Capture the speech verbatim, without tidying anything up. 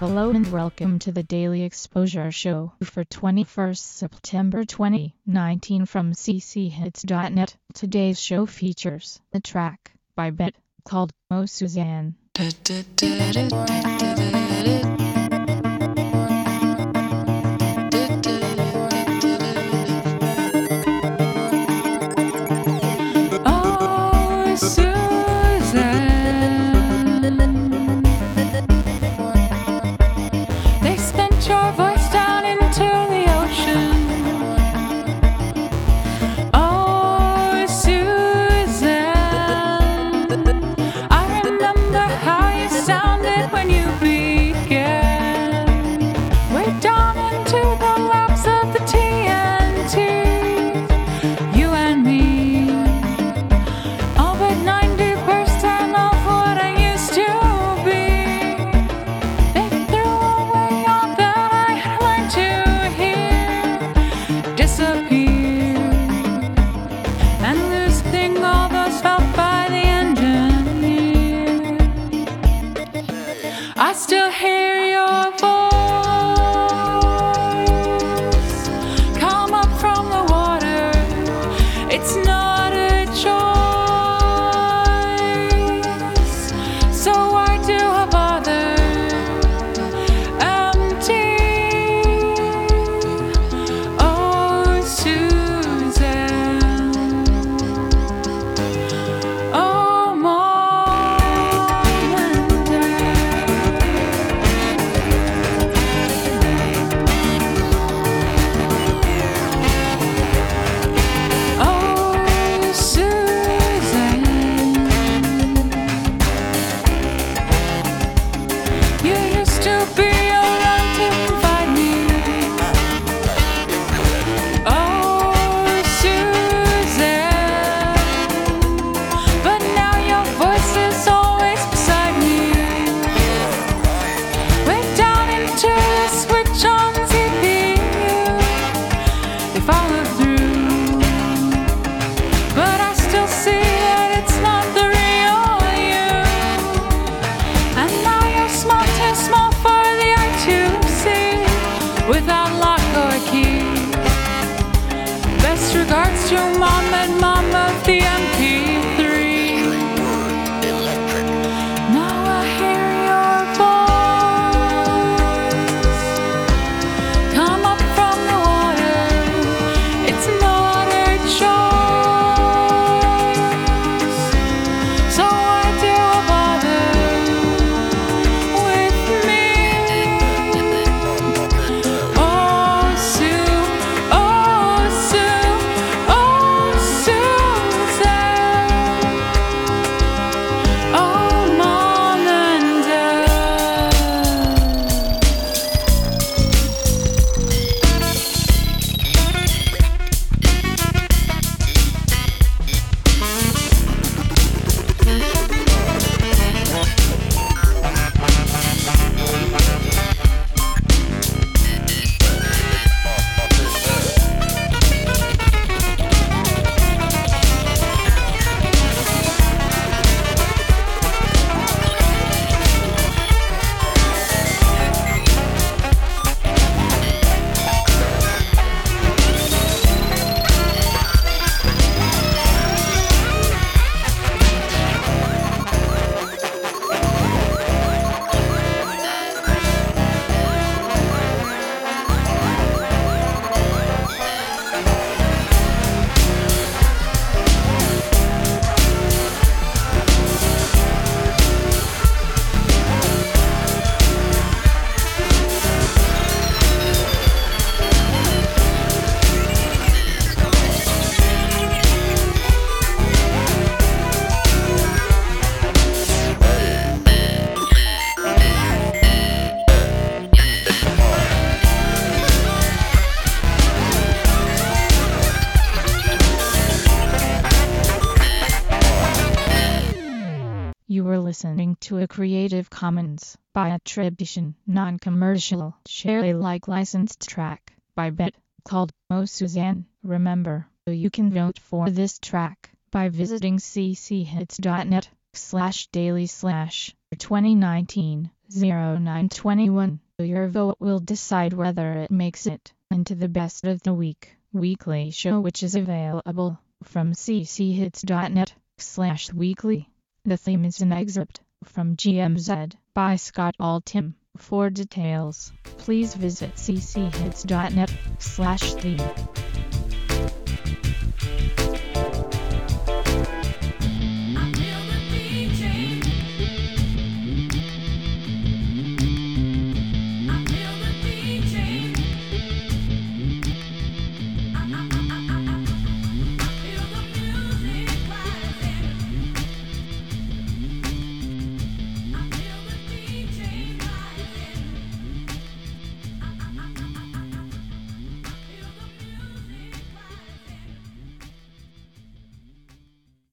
Hello and welcome to the Daily Exposure Show for twenty-first September twenty nineteen from c c hits dot net. Today's show features a track by Bet called Oh Suzanne. I still hear your voice come up from the water. It's not a choice, so why do I bother? Empty. Oh, Suzanne. Oh, mom and dad. Without lock or key. Best regards to mom and mom of the M P three. Now I hear your voice come up from the water. It's not a choice, so why do I bother with me? You were listening to a Creative Commons by attribution, non-commercial, share Alike licensed track by Bet called Oh Suzanne. Remember, you can vote for this track by visiting c c hits dot net slash daily slash twenty nineteen zero nine two one. Your vote will decide whether it makes it into the best of the week weekly show, which is available from cchits.net slash weekly. The theme is an excerpt from G M Z by Scott Altham. For details, please visit cchits.net slash theme.